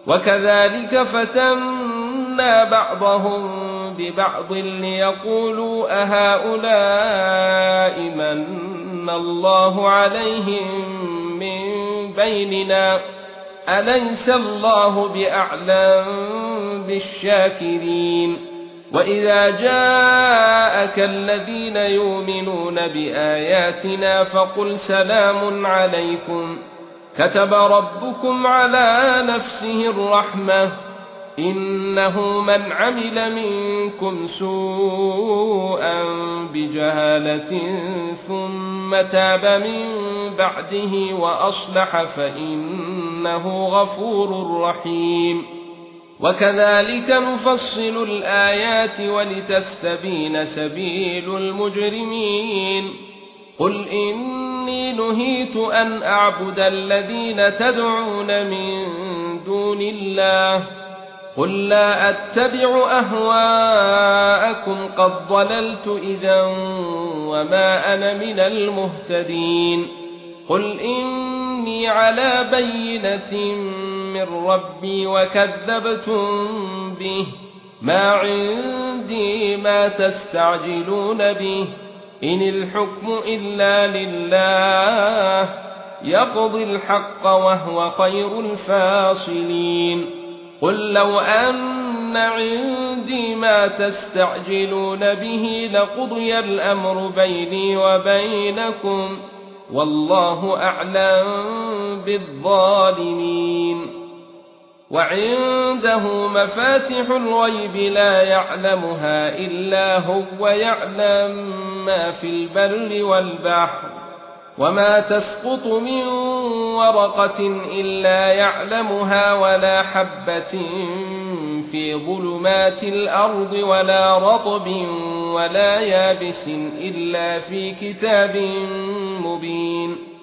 وكذلك فتنا بعضهم ببعض ليقولوا أهؤلاء من الله عليهم من بيننا أليس الله بأعلم بالشاكرين. وإذا جاءك الذين يؤمنون بآياتنا فقل سلام عليكم كتب ربكم على نفسه الرحمة إنه من عمل منكم سوءا بجهالة ثم تاب من بعده وأصلح فإنه غفور رحيم. وكذلك نفصل الآيات ولتستبين سبيل المجرمين. قل إني نهيت أن أعبد الذين تدعون من دون الله قل لا أتبع أهواءكم قد ضللت إذا وما أنا من المهتدين. قل إني على بينة من ربي وكذبتم به ما عندي ما تستعجلون به إن الحكم إلا لله يقضي الحق وهو خير الفاصلين. قل لو أن عندي ما تستعجلون به لقضي الأمر بيني وبينكم والله أعلم بالظالمين. وعنده مفاتح الغيب لا يعلمها إلا هو ويعلم ما في البر والبحر وما تسقط من ورقة إلا يعلمها ولا حبة في ظلمات الأرض ولا رطب ولا يابس إلا في كتاب مبين.